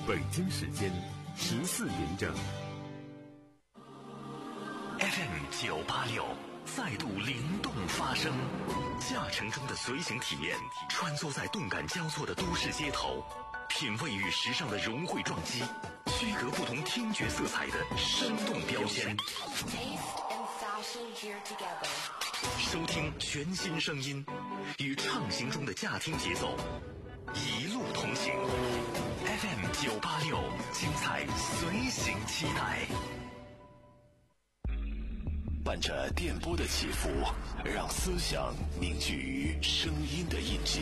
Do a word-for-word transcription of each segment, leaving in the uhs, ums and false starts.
北京时间十四点整。 F M 九八六再度灵动发声，驾乘中的随行体验，穿梭在动感交错的都市街头，品味与时尚的融汇撞击，区隔不同听觉色彩的生动标签。收听全新声音，与畅行中的驾听节奏一路同行。F M 九八六，精彩随行期待。 伴着电波的起伏，让思想凝聚于声音的印记，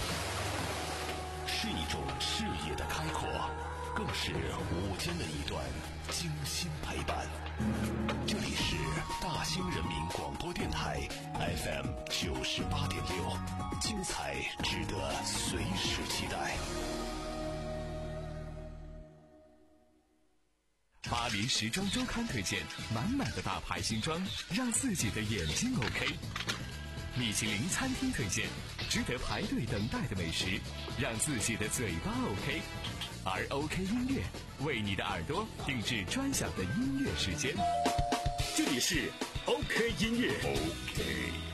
是一种视野的开阔，更是午间的一段精心陪伴。这里是大兴人民广播电台 F M 九十八点六，精彩值得随时期待。 巴黎时装周刊推荐满满的大牌新装，让自己的眼睛 OK。米其林餐厅推荐值得排队等待的美食，让自己的嘴巴 OK。而 OK 音乐为你的耳朵定制专享的音乐时间，这里是 OK 音乐 OK。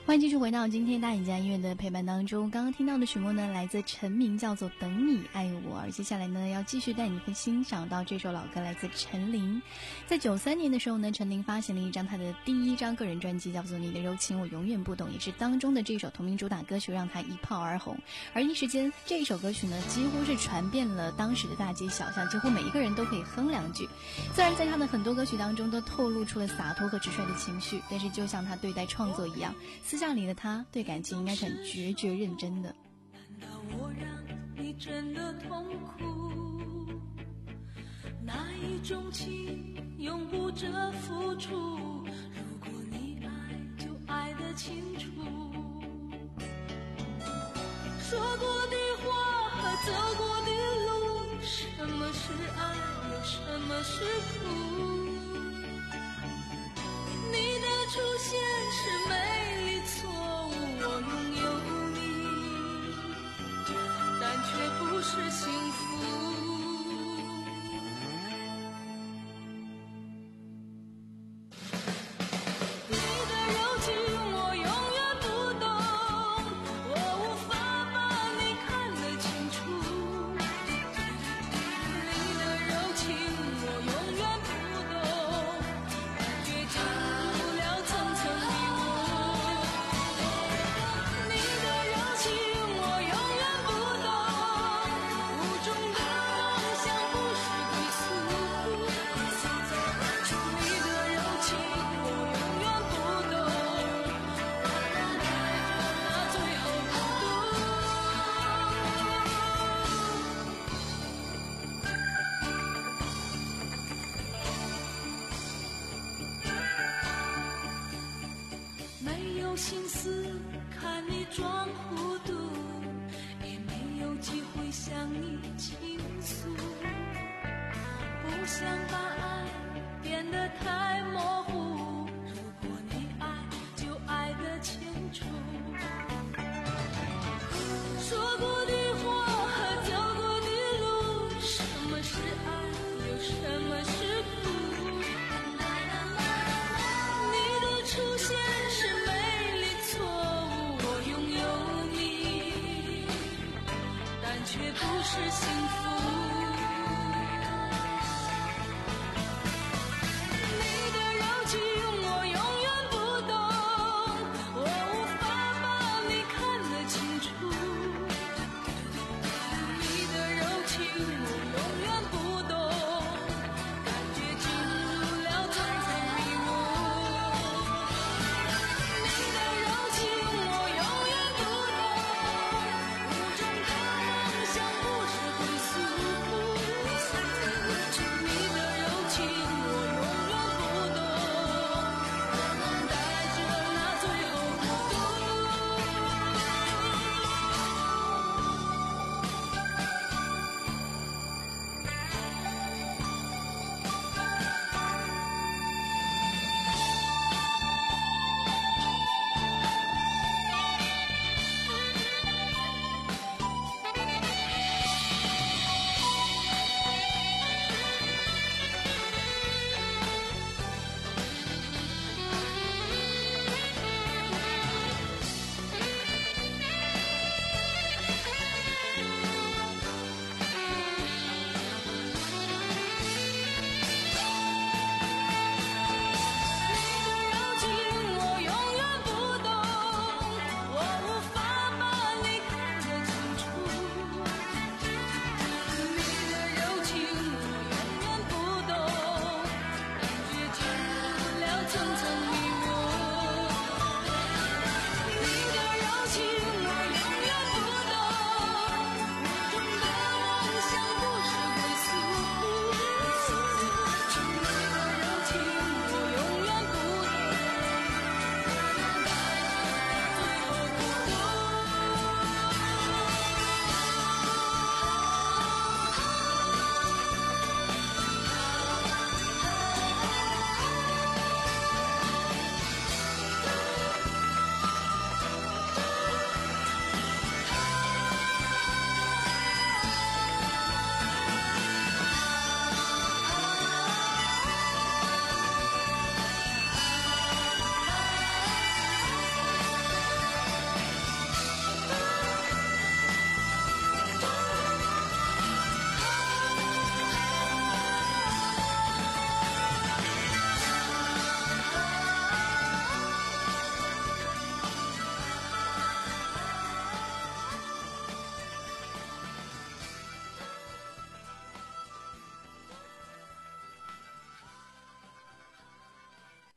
欢迎继续回到今天大眼家音乐的陪伴当中。刚刚听到的曲目呢，来自陈明，叫做《等你爱我》。而接下来呢，要继续带你去欣赏到这首老歌，来自陈琳。在九三年的时候呢，陈琳发行了一张她的第一张个人专辑，叫做《你的柔情我永远不懂》，也是当中的这首同名主打歌曲让她一炮而红。而一时间，这一首歌曲呢，几乎是传遍了当时的大街小巷，几乎每一个人都可以哼两句。虽然在她的很多歌曲当中都透露出了洒脱和直率的情绪，但是就像她对待创作一样，私下里的他对感情应该是很决绝认真的。 难道我让你真的痛苦？那一种情永不折付出，如果你爱就爱得清楚，说过的话和走过的路，什么是爱又什么是苦？你的出现是美丽错误，我拥有你，但却不是幸福。你的柔情我永远不懂，我无法把你看得清楚。你的柔情我永远不懂，感觉进入了层层迷雾。你的柔情我永远不懂，无中的梦想不是归宿。你的柔情我永远不懂，让我带着那最后孤独。没有心思看你装糊涂，也没有机会向你倾诉，不想把爱变得太模糊，如果你爱就爱得清楚，说过的话和走过的路，什么是爱又什么是苦？你的出现是美丽错误，我拥有你，但却不是幸福。你的柔情我永远不懂，我无法把你看得清楚。你的柔情我永远不懂，感觉进入了层层迷雾。你的柔情我永远不懂，无中的梦想不是归宿。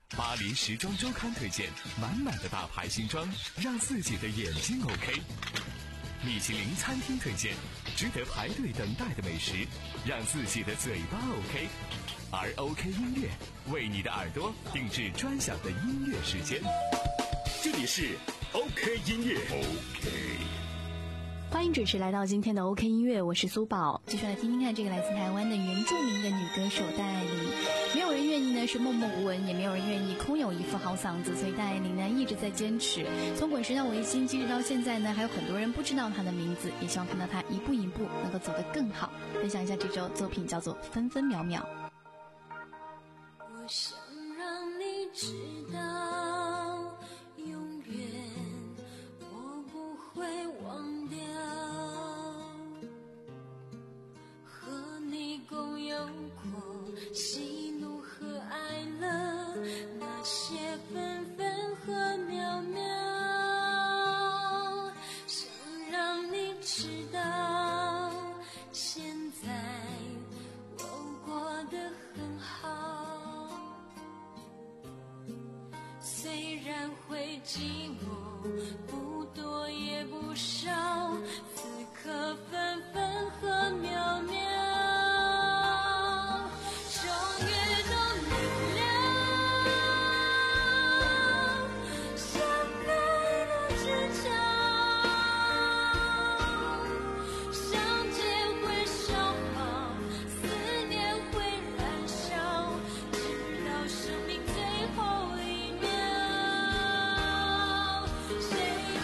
巴黎时装周刊推荐满满的大牌新装，让自己的眼睛 OK。米其林餐厅推荐值得排队等待的美食，让自己的嘴巴 OK。而 OK 音乐为你的耳朵定制专享的音乐时间。这里是 OK 音乐 OK。 欢迎准时来到今天的 OK 音乐，我是苏宝，继续来听听看这个来自台湾的原住民的女歌手戴爱玲。没有人愿意呢是默默无闻，也没有人愿意空有一副好嗓子，所以戴爱玲呢一直在坚持。从滚石到维新，即使到现在呢，还有很多人不知道她的名字，也希望看到她一步一步能够走得更好。分享一下这首作品，叫做《分分秒秒》。 我想让你知道，永远我不会忘掉和你共有过喜怒和哀乐，那些分分和秒秒。想让你知道，现在我过得很好，虽然会寂寞，不多也不少，此刻分分和秒秒终于都明了，相爱的执着，相见会消耗，思念会燃烧，直到生命最后一秒，谁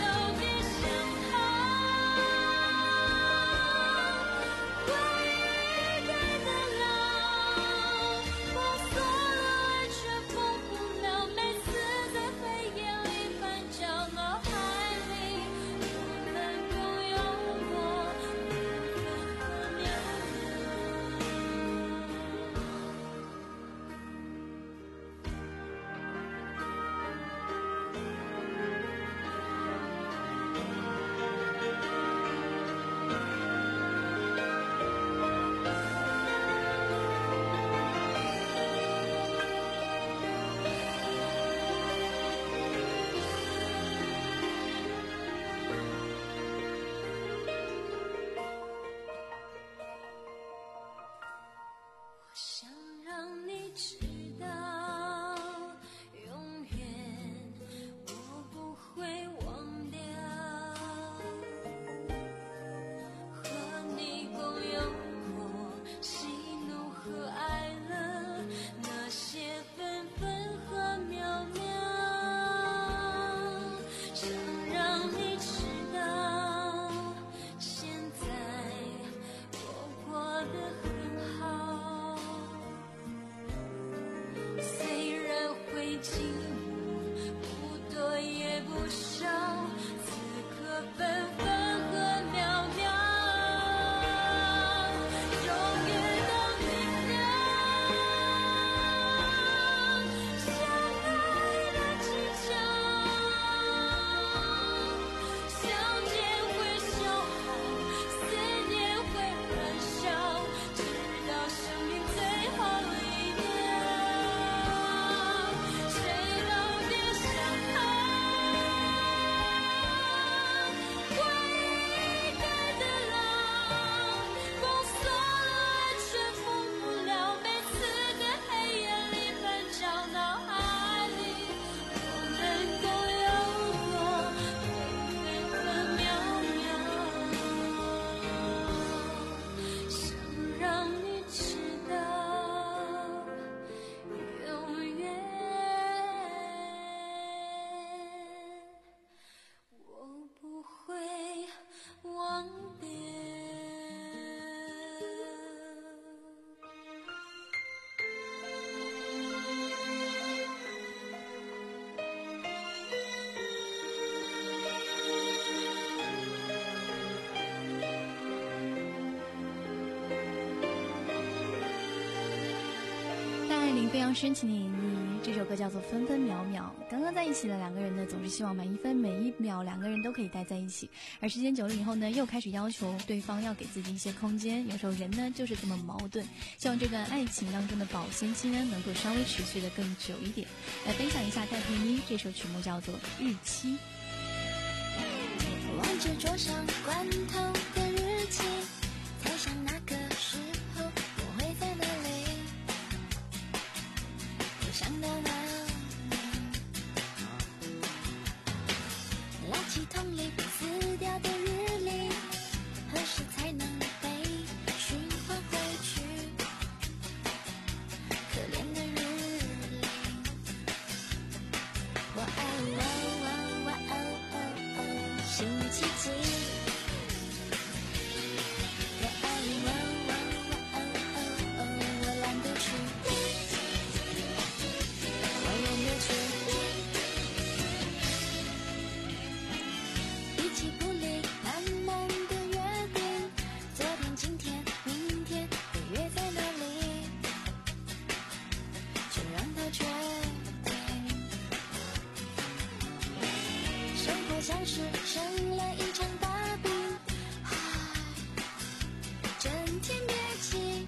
爱玲非常深情的演绎这首歌叫做《分分秒秒》。刚刚在一起的两个人呢，总是希望每一分每一秒两个人都可以待在一起，而时间久了以后呢，又开始要求对方要给自己一些空间。有时候人呢就是这么矛盾，希望这段爱情当中的保鲜期呢能够稍微持续的更久一点。来分享一下戴佩妮这首曲目叫做《日期》。 望着桌上罐头的日期，猜想那个时候我会在哪里，又想到哪里，垃圾桶里撕掉的日历，何时才能被循环回去，可怜的日历，哇哦哇哦哇哦哦哦，星期几，哇哦哇哦哇哦哦哦，我懒得去，我也没去，一起不离慢慢的约定，昨天今天明天会约在哪里，就让它决定，生活像是生了一场大病，唉，整天憋气，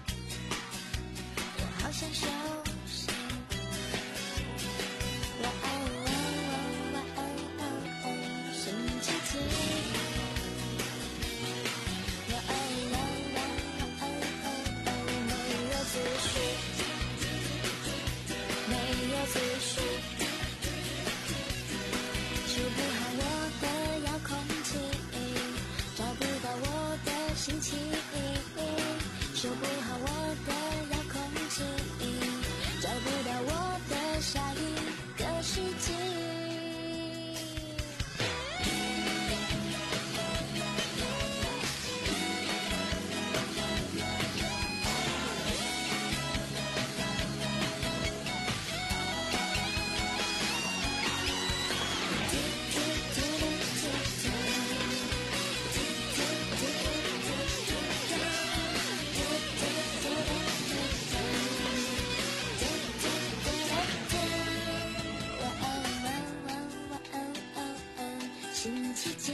我好想休息，哇哦哇哦哇哦哦哦，星期几，哇哦哇哦哇哦哦哦，没有思绪，没有思绪，修不好我的遥控器，找不到我的心情，修不好我的遥控器，找不到我的下一个世纪。哇哦哇哦哇哦哦哦，星期几？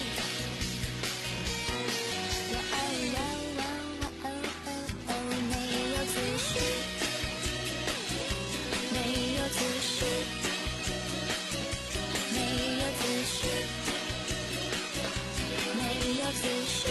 哇哦哇哦哇哦哦哦，没有思绪，没有思绪，没有思绪，没有思绪，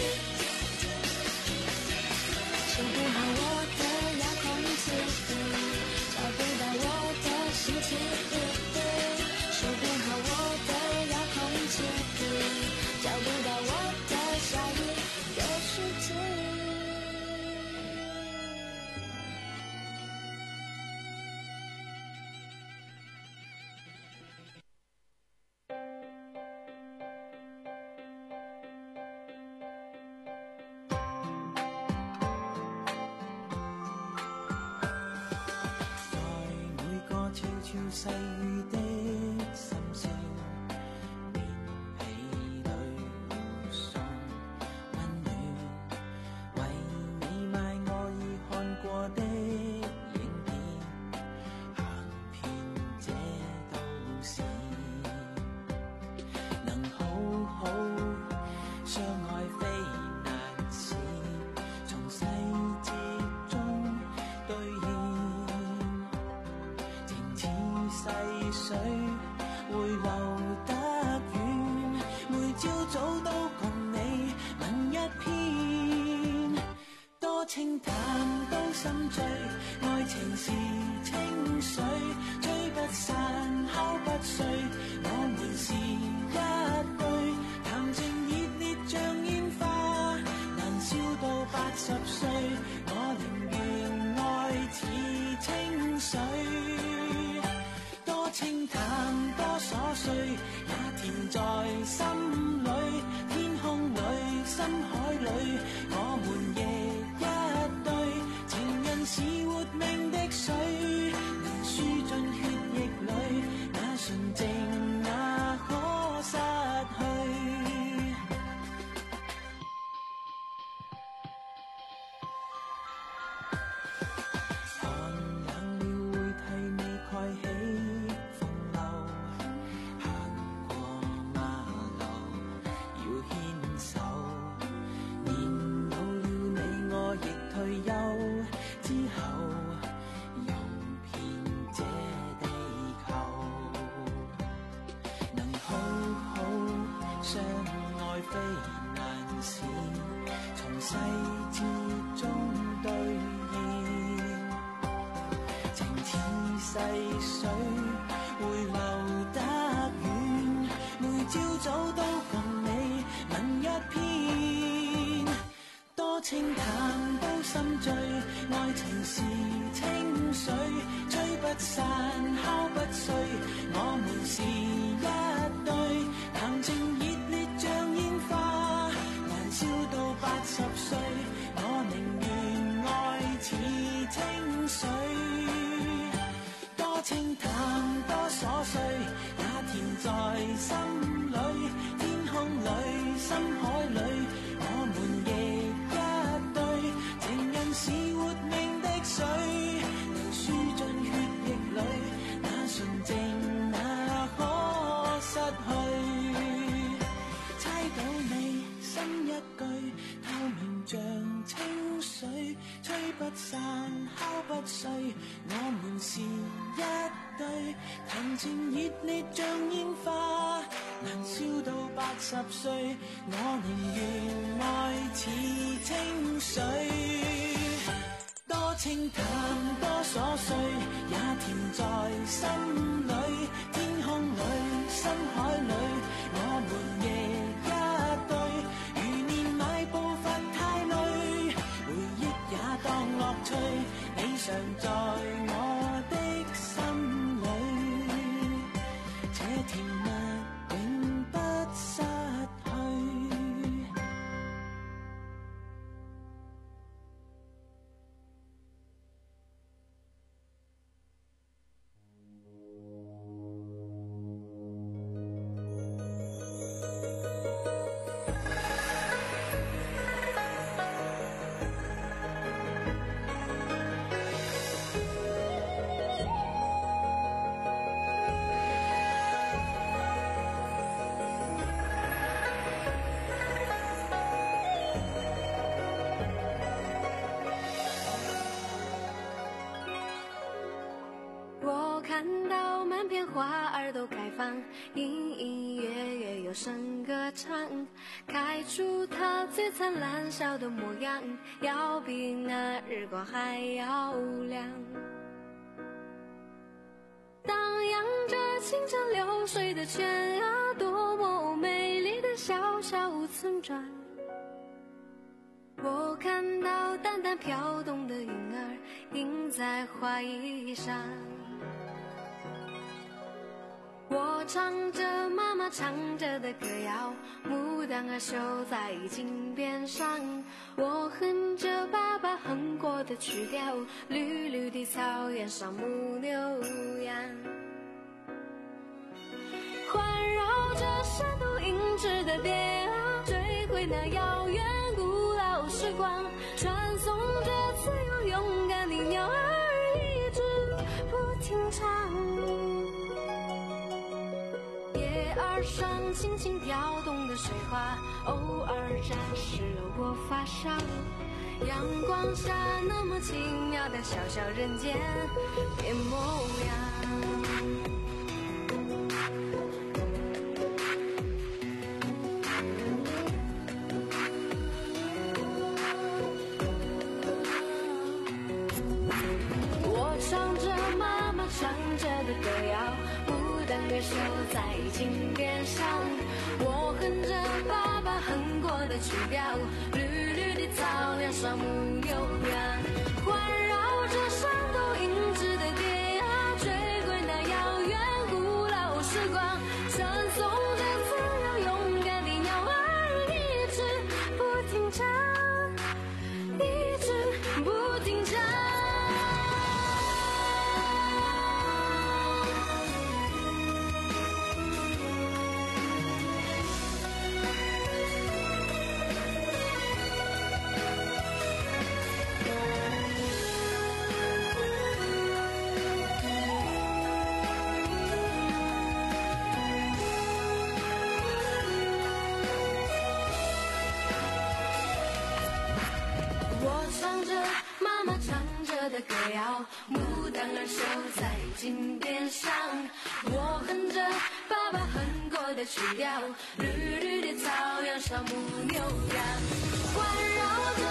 修不好我的遥控器，找不到我的心情，修不好我的遥控器，找不到我的下一个世纪。 在每個悄悄細語的深宵，棉被裏互送溫暖，為你買我已看過的影片，行遍這都市，能好好相愛非難事，從細節中兌現。情似細水會流得遠，每朝早都共你吻一篇，多清淡都心醉，愛情是清水，吹不散敲不碎，我們是一對，談情熱烈像煙花，難笑到八十歲，我寧願愛似清水。多清淡多瑣碎，也甜在心裏，天空裏深海裏，我們亦一對，情人是活命的水，能輸進血液裏，那純淨哪可失去。寒冷世之中兑现，情似细水会流得远，每朝早都共你吻一片，多清淡都心醉，爱情是清水，吹不散敲不碎，我們是一對，談情熱烈像煙花，燃燒到八十歲，我寧願愛似清水，多清淡多瑣碎，也甜在心裏，天空裏深海裏，我們亦一對，情人是活命的水，能輸進血液裏，那純淨那可失去，猜到你心一句，透明像清水，吹不散敲不碎，我們是一對，談情熱烈像煙花，能燒到八十歲，我寧願愛似清水，多清淡多瑣碎，也甜在心裏，天空裏深海裏，我們亦一對，如年邁步伐太累，回憶也當樂趣，你常在我的心裏，這甜蜜永不失去。 花儿都开放，隐隐约约有声歌唱，开出它最灿烂笑的模样，要比那日光还要亮。荡漾着清澈流水的泉啊，多么美丽的小小村庄。我看到淡淡飘动的云儿映在花衣上，我唱着妈妈唱着的歌谣，牡丹儿绣在襟边上，我哼着爸爸哼过的曲调，绿绿的草原上牧牛羊，环绕着山头银枝的蝶啊，追回那遥远古老时光，传颂着自由勇敢的鸟儿一直不停唱，耳上轻轻跳动的水花，偶尔沾湿了我发梢，阳光下那么奇妙的小小人间变模样。我唱着妈妈唱着的歌谣，牡丹儿绣在襟边上，我哼着爸爸哼过的曲调，绿绿的草原上牧牛羊，环绕着山头银枝的蝶啊，追归那遥远古老时光，传颂着自由勇敢的鸟儿一直不停唱，一直不停唱。的歌谣，牡丹儿绣在襟边上，我哼着爸爸哼过的曲调，绿绿的草原上牧牛羊，环绕着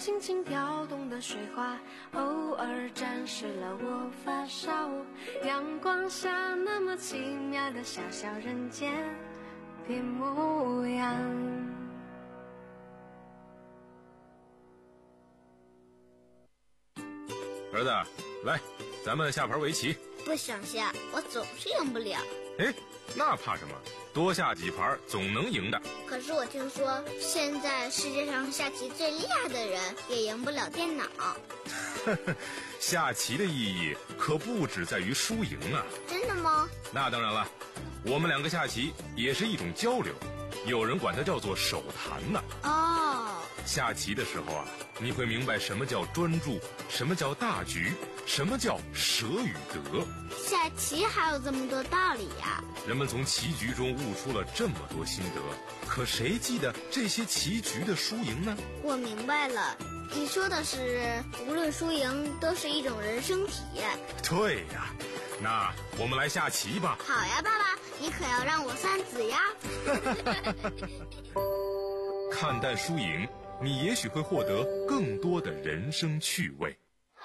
轻轻飘动的水花，偶尔沾湿了我发梢。阳光下那么奇妙的小小人间的模样。 儿子，来，咱们下盘围棋。 不想下，我总是赢不了。 哎，那怕什么？多下几盘总能赢的。 可是我听说，现在世界上下棋最厉害的人也赢不了电脑。 下棋的意义可不只在于输赢啊。 真的吗？ 那当然了，我们两个下棋也是一种交流，有人管它叫做手谈呢。 哦， 下棋的时候啊，你会明白什么叫专注，什么叫大局，什么叫舍与得。 下棋还有这么多道理呀！ 人们从棋局中悟出了这么多心得，可谁记得这些棋局的输赢呢？ 我明白了，你说的是无论输赢都是一种人生体验。 对呀，那我们来下棋吧。 好呀，爸爸，你可要让我算子呀。 看淡输赢，你也许会获得更多的人生趣味。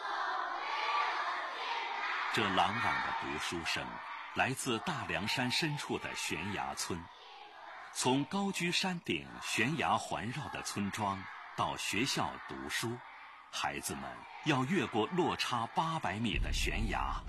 这朗朗的读书声来自大凉山深处的悬崖村。从高居山顶悬崖环绕的村庄到学校读书，孩子们要越过落差八百米的悬崖，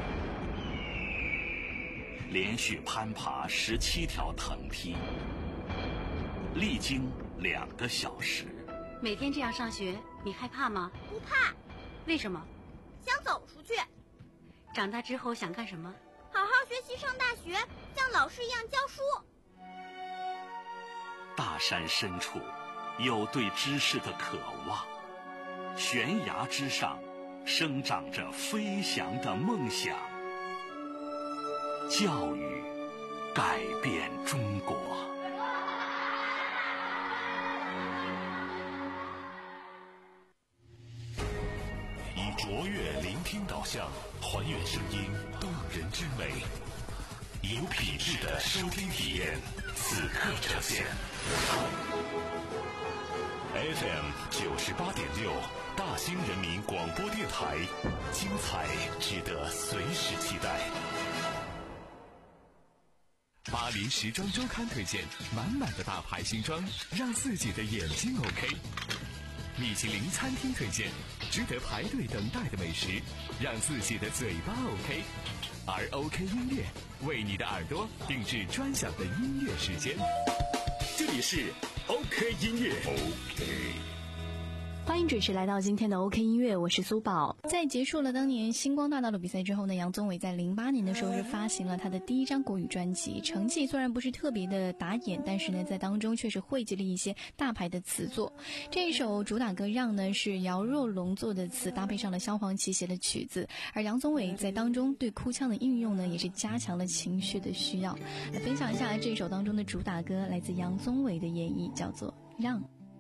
连续攀爬十七条藤梯，历经两个小时。 每天这样上学，你害怕吗？ 不怕。 为什么？ 想走出去。 长大之后想干什么？ 好好学习，上大学，像老师一样教书。 大山深处有对知识的渴望，悬崖之上生长着飞翔的梦想。教育改变中国。 以卓越聆听导向，还原声音动人之美，有品质的收听体验，此刻呈现。F M 九十八点六，大兴人民广播电台，精彩值得随时期待。 巴黎时装周刊推荐满满的大牌新装，让自己的眼睛 OK。米其林餐厅推荐值得排队等待的美食，让自己的嘴巴 OK。而 OK 音乐为你的耳朵定制专享的音乐时间。这里是 OK 音乐。 OK， 欢迎准时来到今天的 OK 音乐，我是苏宝。在结束了当年星光大道的比赛之后呢，杨宗纬在零八年的时候是发行了他的第一张国语专辑，成绩虽然不是特别的打眼，但是呢在当中却是汇集了一些大牌的词作。这一首主打歌让呢是姚若龙做的词，搭配上了萧煌奇写的曲子，而杨宗纬在当中对哭腔的运用呢也是加强了情绪的需要。来分享一下这首当中的主打歌，来自杨宗纬的演绎，叫做让。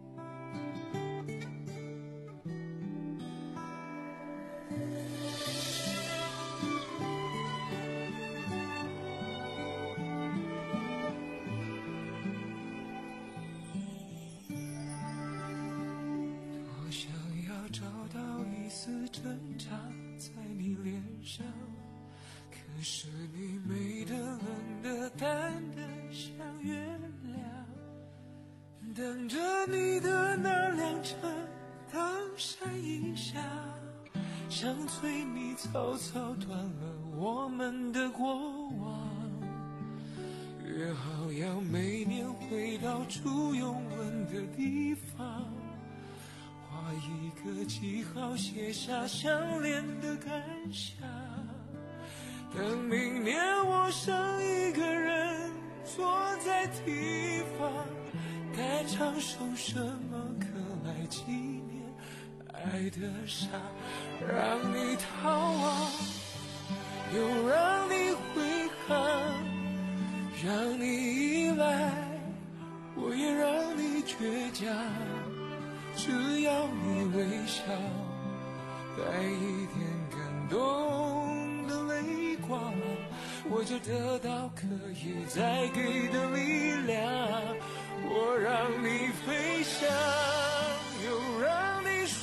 挣扎在你脸上，可是你美得冷得淡得像月亮，等着你的那辆车当闪一下，像催你草草断了我们的过往，约好要每年回到住拥吻的地方，画一个记号，写下相恋的感想。等明年我剩一个人坐在地方，该唱首什么歌来纪念爱的傻，让你逃亡，又让你悔恨，让你依赖，我也让你倔强。只要你微笑，带一点感动的泪光，我就得到可以再给的力量。我让你飞翔，又让你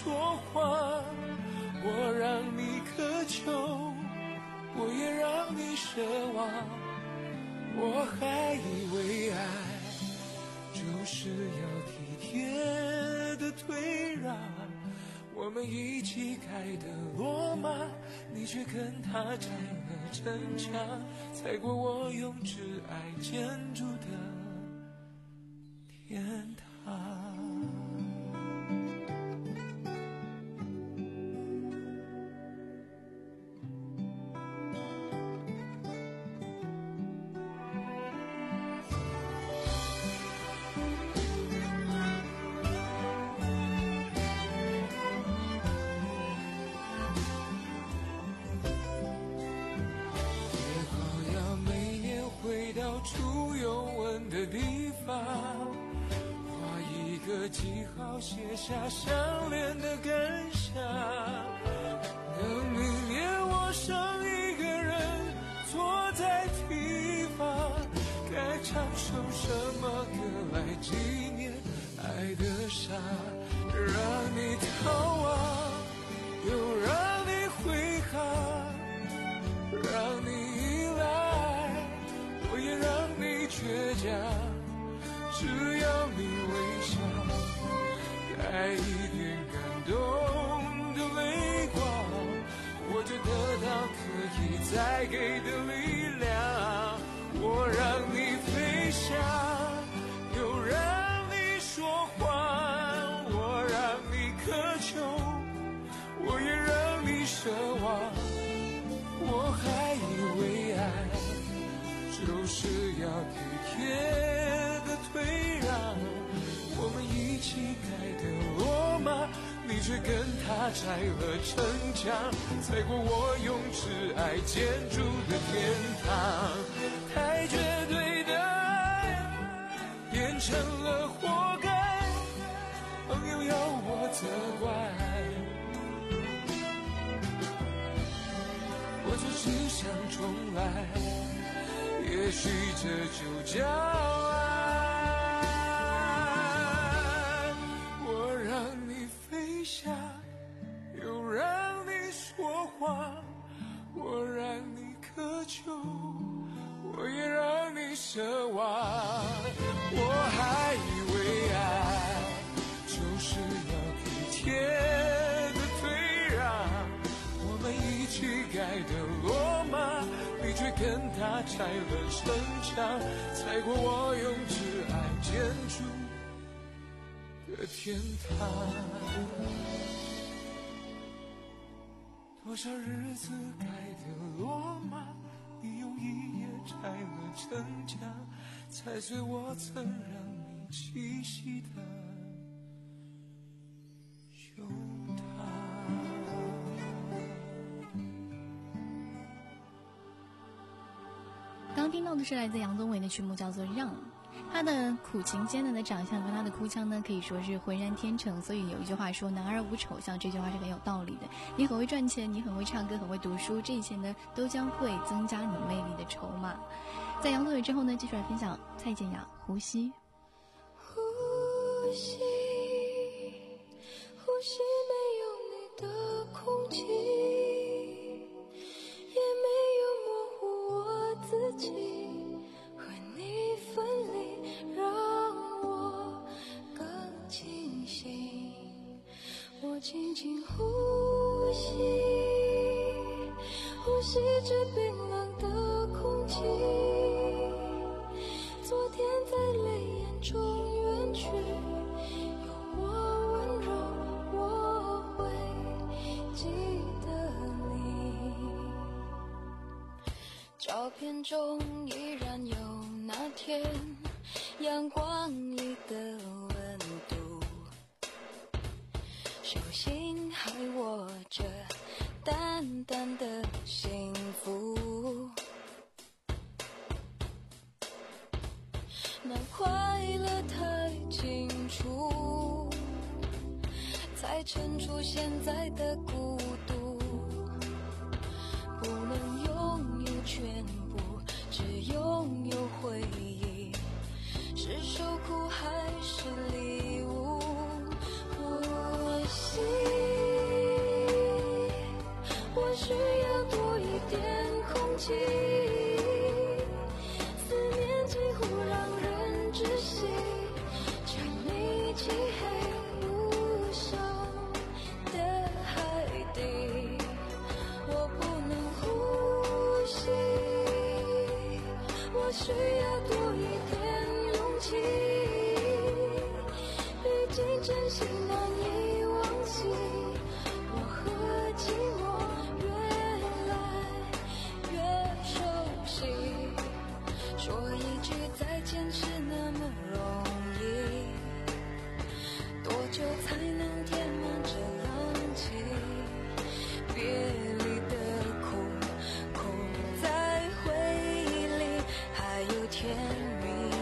望，我还以为爱就是要体贴的退让，我们一起盖的罗马，你却跟他拆了城墙，踩过我用挚爱建筑的天堂。出游玩的地方，画一个记号，写下相恋的感想。等明年我剩一个人坐在堤防，该唱首什么歌来纪念爱的伤？让你逃亡，又让你挥汗，让你依赖，我也让你倔强，只要你微笑，带一点感动的泪光，我就得到可以再给的力量。我让你飞翔，又让你说谎，我让你渴求，我也让你奢望。我还以为爱就是要体贴的退让，我们一起盖的罗马，你却跟他拆了城墙，踩过我用挚爱建筑的天堂。太绝对的爱变成了活该，朋友要我责怪，我就只想重来，也许这就叫爱。我让你飞翔，又让你说谎，我让你渴求，我也让你奢望。我还以为爱就是要体贴的退让，我们一起盖的罗马，你却跟他拆了城墙，踩过我用挚爱建筑的天堂。多少日子盖的罗马，你用一夜拆了城墙，踩碎我曾让你栖息的胸膛。 刚听到的是来自杨宗纬的曲目，叫做《让》。他的苦情艰难的长相和他的哭腔呢，可以说是浑然天成。所以有一句话说男儿无丑相，这句话是很有道理的。你很会赚钱，你很会唱歌，很会读书，这一切呢都将会增加你魅力的筹码。在杨宗纬之后呢，继续来分享蔡健雅《呼吸》。 呼吸，呼吸没有你的空气，也没有模糊我自己，和你分离让我更清醒。我轻轻呼吸，呼吸着冰冷的空气，昨天在泪眼中远去，有我温柔，我会记得你。照片中依然有那天阳光里的温度，手心还握着淡淡的幸福，那快乐太清楚，才衬出现在的孤独。不能拥有全部，只拥有回忆，是受苦还是礼物？呼吸，我需要多一点空气， 真心难以忘记，我和寂寞越来越熟悉，说一句再见是那么容易，多久才能填满这冷气？别离的苦，苦在回忆里，还有甜蜜。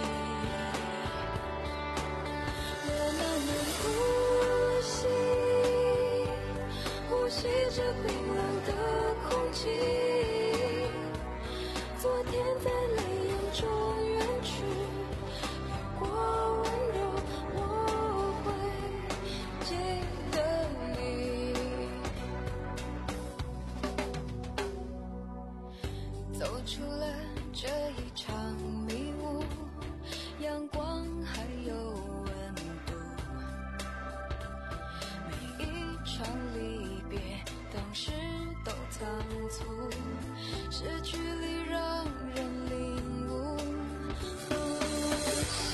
我慢慢呼吸，呼吸着冰冷的空气，昨天在泪眼中远去，越过温柔我会记得你。走出了这一场迷雾，阳光还有温度，每一场离别当时都仓促，失去里让人领悟。呼吸，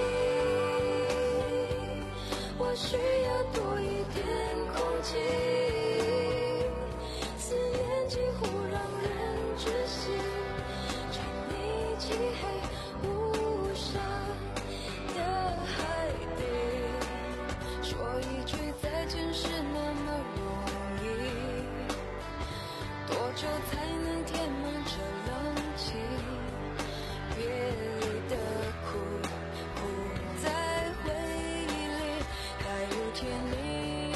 我需要多一点空气，思念几乎让人窒息，沉溺漆黑无沙的海底，说一句再见是那么容易，多久才能填满这冷气？别离的苦，苦在回忆里，还有甜蜜。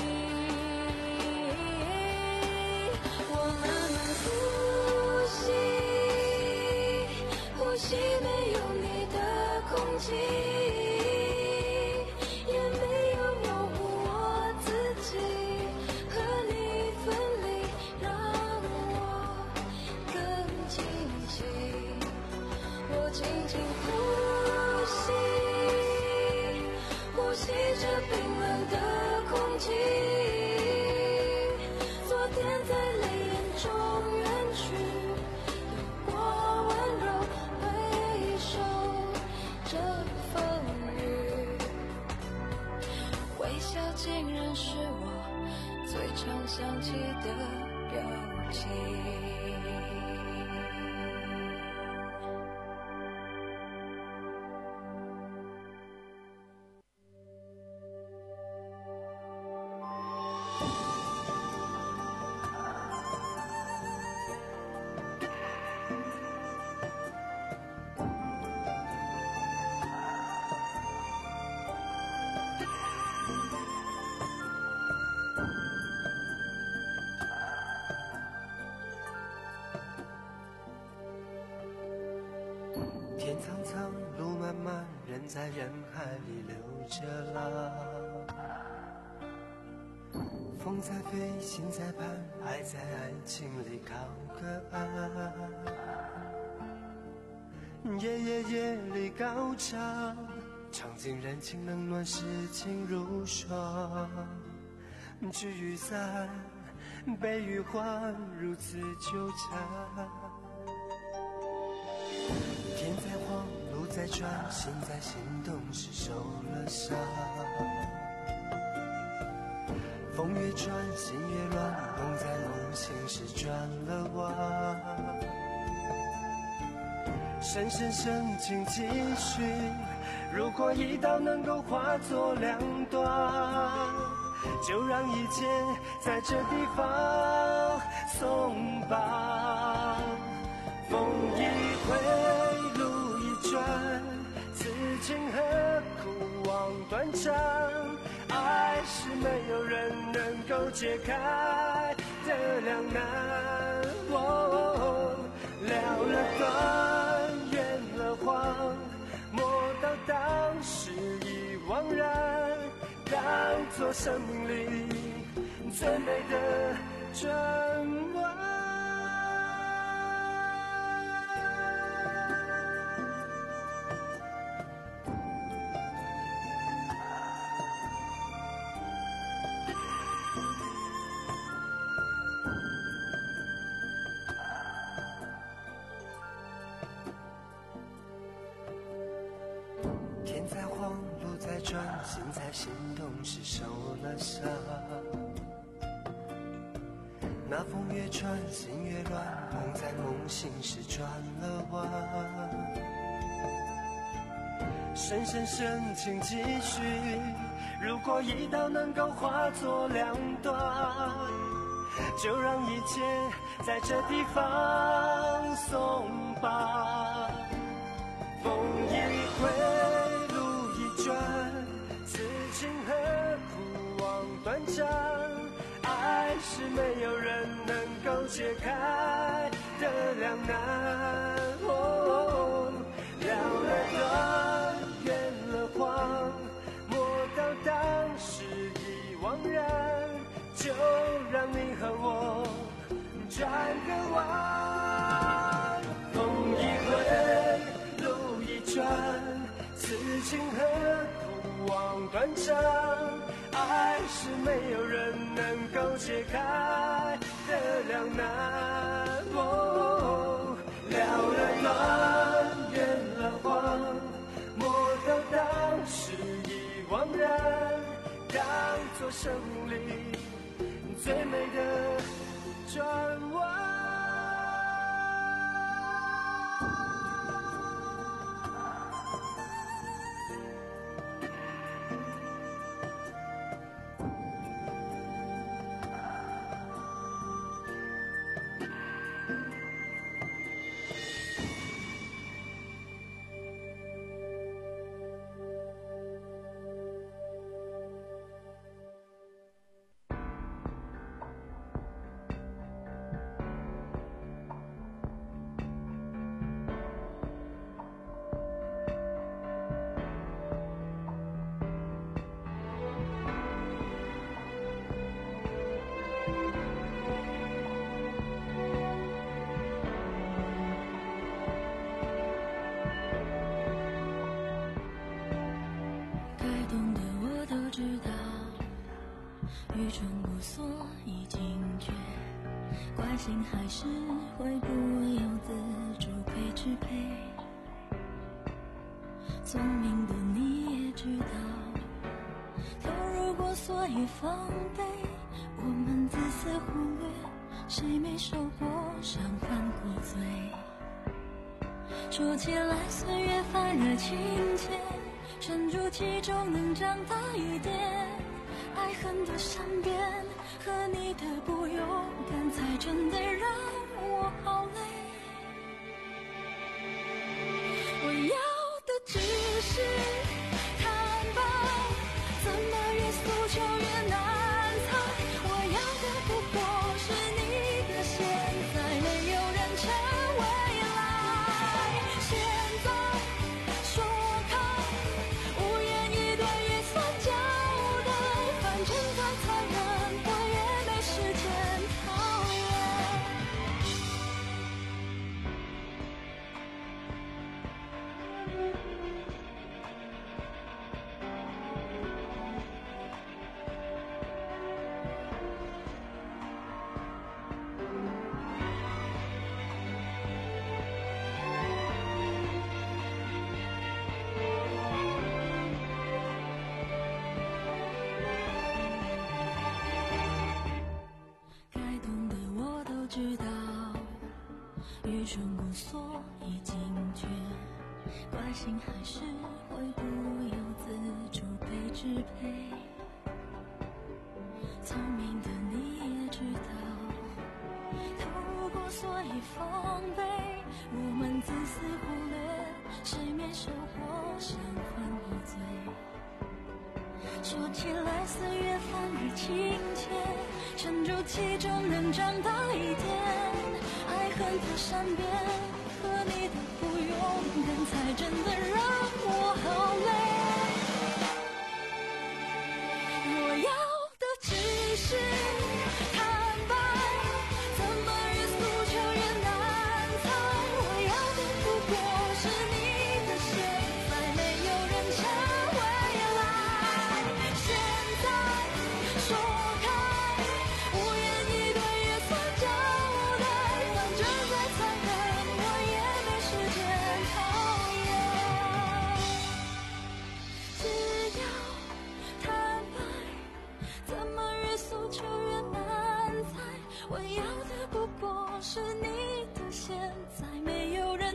我慢慢呼吸，呼吸没有你的空气，也没有模糊我自己，和你分离让我更清晰。我轻轻呼吸，呼吸着冰冷的空气，昨天在泪眼中远去，有过温柔回首这风雨，微笑竟然是我最常想起的表情。 天苍苍，路漫漫，人在人海里流着浪。风在飞，心在盼，爱在爱情里靠个岸。夜夜夜里高唱，唱尽人情冷暖，世情如霜。聚与散，悲与欢，如此纠缠。天在晃，路在转，心在心动时受了伤。风越转，心越乱，梦在梦醒时转了弯。深深深情继续，如果一刀能够化作两段，就让一切在这地方松绑。风一回，路一转，此情何苦望断肠？爱是没有人能够解开的两难。哦，了了断，圆了谎，莫到当时已惘然，当作生命里最美的转弯。天在晃，路在转，心在心动时受了伤。那风越穿，心越乱，梦在梦醒时转了弯。深深深情继续，如果一刀能够化作两段，就让一切在这地方松绑。风一回，路一转，此情何苦望断肠？爱是没有人能够解开的两难。哦，了了断，圆了谎，莫到当时已惘然，就让你和我转个弯。风一回，路一转，此情何苦望断肠？爱是没有人能够解开的两难。哦，了了断，圆了谎，莫到当时已惘然，当作生命里最美的转弯。 欲穿过所以惊觉，关心还是会不由自主被支配。聪明的你也知道，投入过所以防备，我们自私忽略，谁没受过伤患过罪？说起来岁月反而亲切，沉住气中能长大一点。爱恨的善变和你的不勇敢，才真的让我好累。我要的只是坦白，怎么越诉求越难藏。我要的不过是你的现在，没有人成未来。现在说开，无言以对也算交代，反正再残忍我也没时间讨厌。该懂的我都知道，愚蠢过所以惊觉，关心还是会不由自主被支配。聪明的你也知道，投入过所以防备，我们自私忽略，谁没受过伤患过罪？说起来岁月反而亲切，沉住气中能长大一点。爱恨的善变和你的不勇敢，才真的让我好累。我要的只是坦白，怎么越诉求越难猜。我要的不过是你的现在，没有人成未来。现在说开，无言以对也算交代，反正再残忍我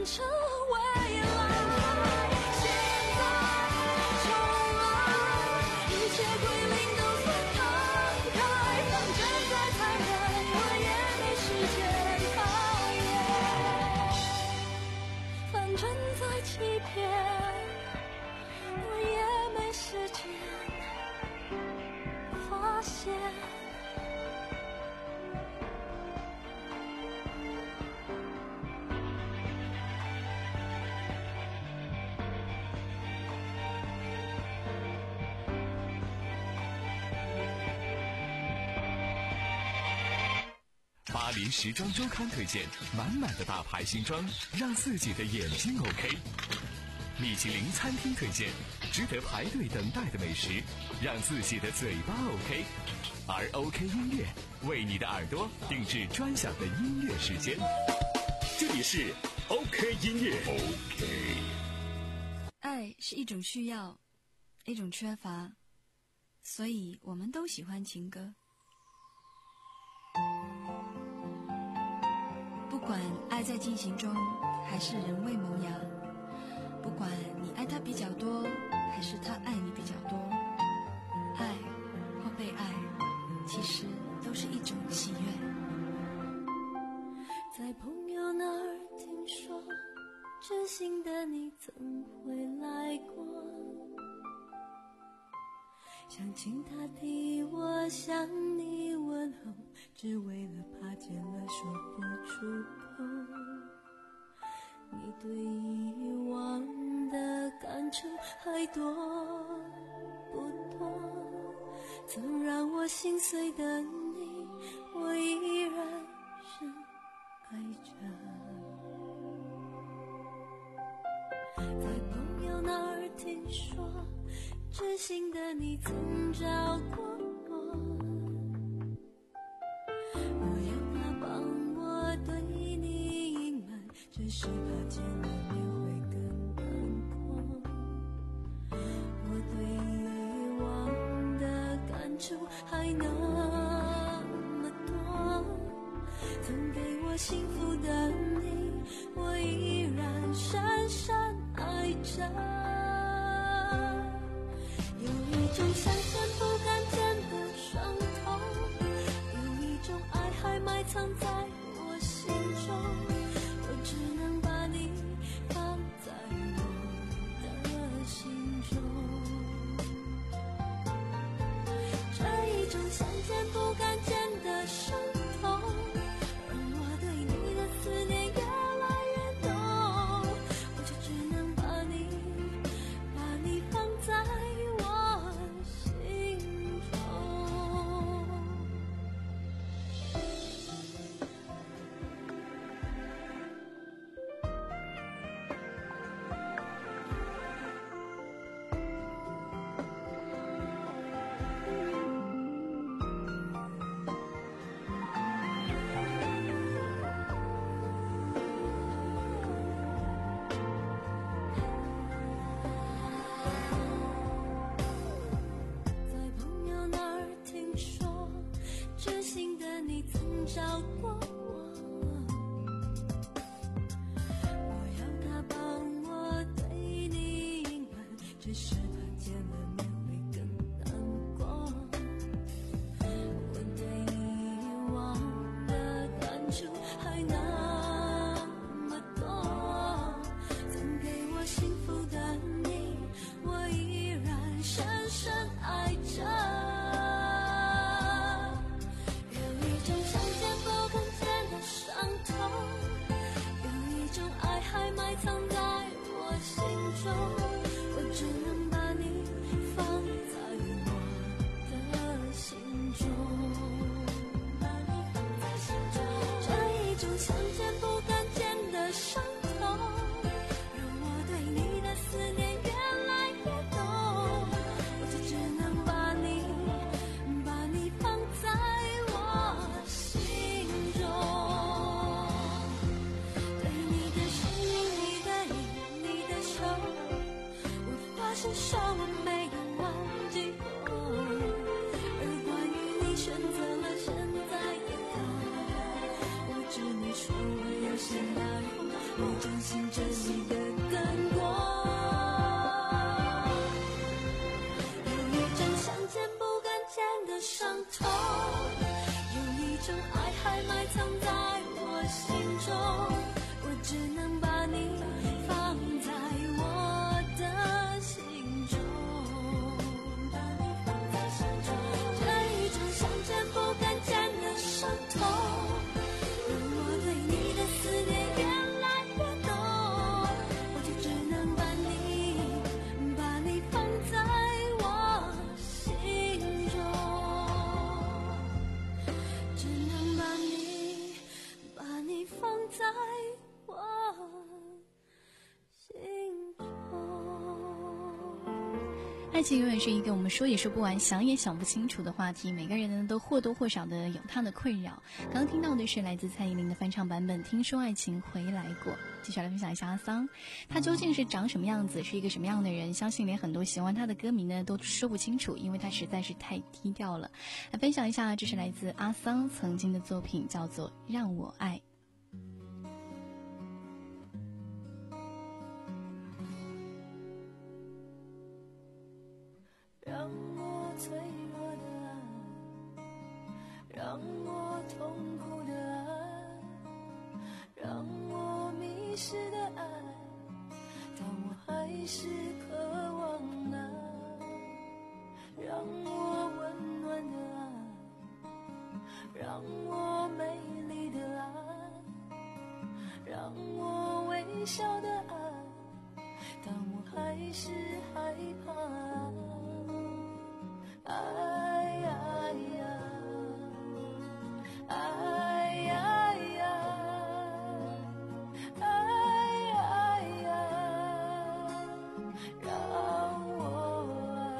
成未来。现在重来，一切归零都算慷慨，反正再残忍我也没时间讨厌，反正再欺骗我也没时间发现。 巴黎时装周刊推荐满满的大牌新装，让自己的眼睛 OK。米其林餐厅推荐值得排队等待的美食，让自己的嘴巴 OK。而 OK 音乐为你的耳朵定制专享的音乐时间。这里是 OK 音乐。OK。 爱是一种需要，一种缺乏，所以我们都喜欢情歌。不管爱在进行中，还是仍未萌芽；不管你爱他比较多，还是他爱你比较多，爱或被爱，其实都是一种喜悦。 在朋友那儿听说，真心的你曾回来过，想请他替我向你问候，只为了怕见了说不出口。你对以往的感触还多不多？曾让我心碎的你，我依然深爱着。在朋友那儿听说，真心的你曾找过我，我要他帮我对你隐瞒，只是怕见了面会更难过。我对以往的感触还那么多，曾给我幸福的你，我依然深深爱着。有一种想见不敢见的伤痛，有一种爱还埋藏在我心中，我只能把你放在我的心中。这一种想见不敢见的伤痛，让我对你的思念越来越浓，我就只能把你把你放在我心中。在朋友那儿听说，真心的你曾找过我，我要他帮我对你隐瞒，只是怕见了面会更难过。我对以往的感触还那么多，曾给我幸福的你，我依然深深爱着。有一种想见不敢信着你的灯光。有一种想见不敢见的伤痛，有一种爱还埋藏在我心中，我只能把你放在我的心中，把你放在心中。这一种想见不敢见的伤痛，让我对你的思念越来越多，我就只能把你把你放在我心中，只能把你把你放在我心中。 爱情永远是一个我们说也说不完，想也想不清楚的话题，每个人呢都或多或少的有他的困扰。刚刚听到的是来自蔡依林的翻唱版本《听说爱情回来过》。接下来分享一下阿桑，他究竟是长什么样子，是一个什么样的人，相信连很多喜欢他的歌迷呢都说不清楚，因为他实在是太低调了。来分享一下，这是来自阿桑曾经的作品，叫做《让我爱》。 让我脆弱的爱，让我痛苦的爱，让我迷失的爱，但我还是渴望爱。让我温暖的爱，让我美丽的爱，让我微笑的爱，但我还是害怕爱。哎呀呀，哎呀呀，哎呀呀，让我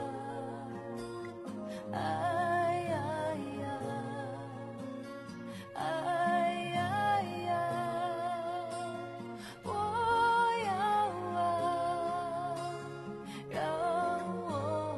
爱，哎呀呀，哎呀呀，我要爱，让我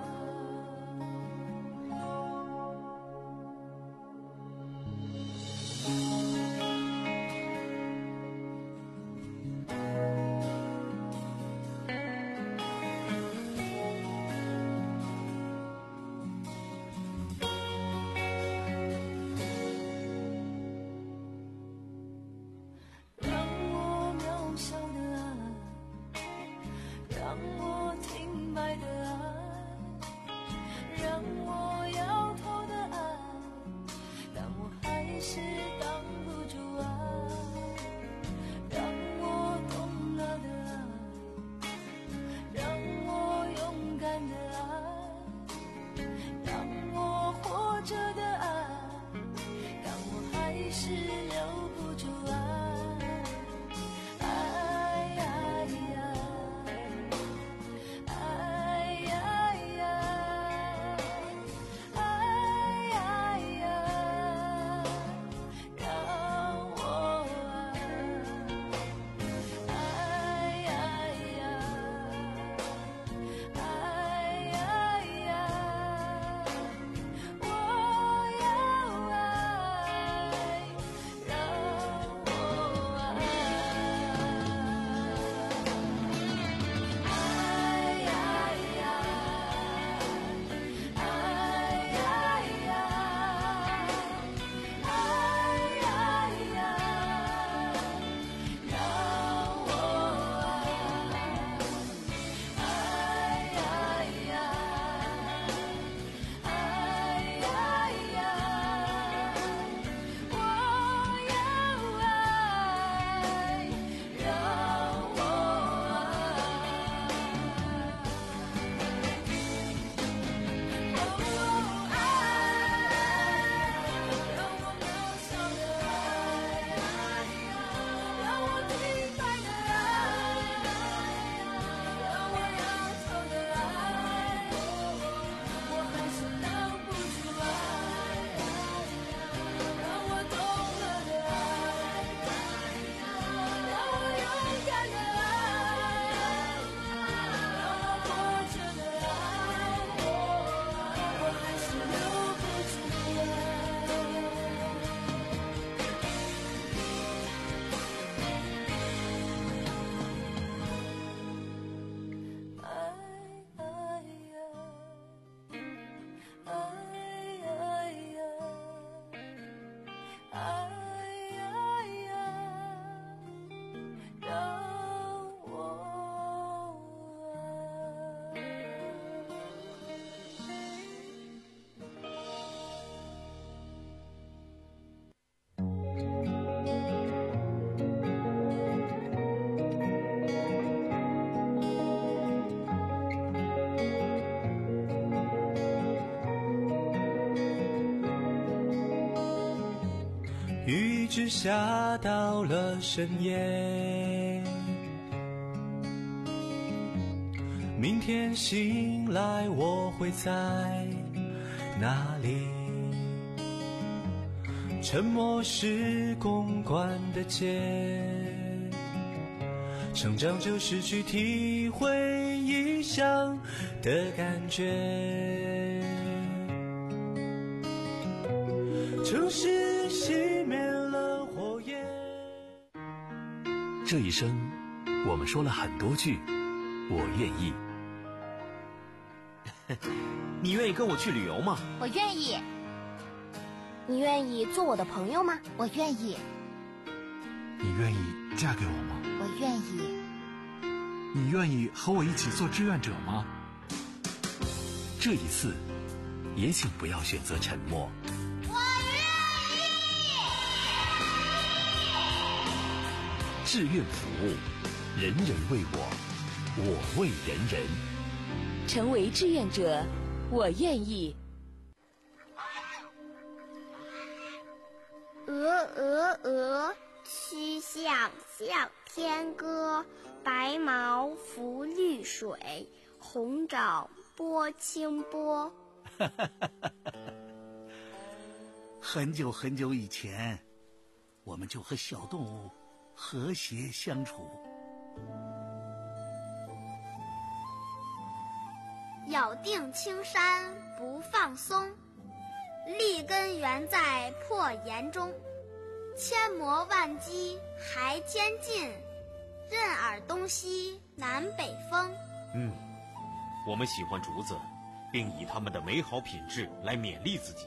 让我渺小的爱，让我停摆的爱，让我摇头的爱，但我还是挡不住爱。让我懂了的爱，让我勇敢的爱，让我活着的爱，但我还是留不住爱。哎呀呀，哎呀呀，哎呀呀，让我爱，哎呀呀，哎呀呀，我要爱， 直下到了深夜。明天醒来我会在哪里？沉默是公关的劫，成长就是去体会异乡的感觉。城市熄灭了火焰。 这一生，我们说了很多句我愿意。 你愿意跟我去旅游吗？ 我愿意。你愿意做我的朋友吗？我愿意。 你愿意嫁给我吗？ 我愿意。 你愿意和我一起做志愿者吗？ 这一次，也请不要选择沉默。 我愿意。 志愿服务，人人为我，我为人人。 成为志愿者，我愿意。 鹅鹅鹅，曲项向天歌。白毛浮绿水，红爪拨清波。 很久很久以前，我们就和小动物和谐相处。 咬定青山不放松，立根原在破岩中。千磨万击还坚劲，任尔东西南北风。 嗯，我们喜欢竹子，并以它们的美好品质来勉励自己。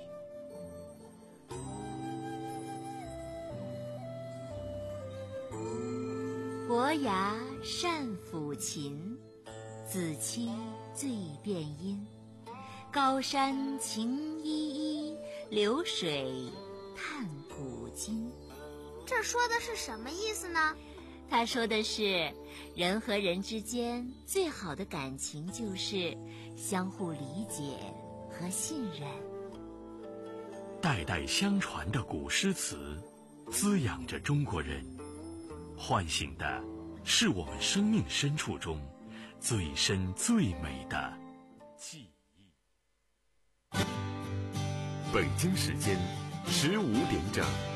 伯牙善抚琴，子期最辨音。高山晴依依，流水叹古今。 这说的是什么意思呢？ 他说的是，人和人之间最好的感情就是相互理解和信任。 代代相传的古诗词，滋养着中国人，唤醒的是我们生命深处中最深最美的记忆。 北京时间十五点整。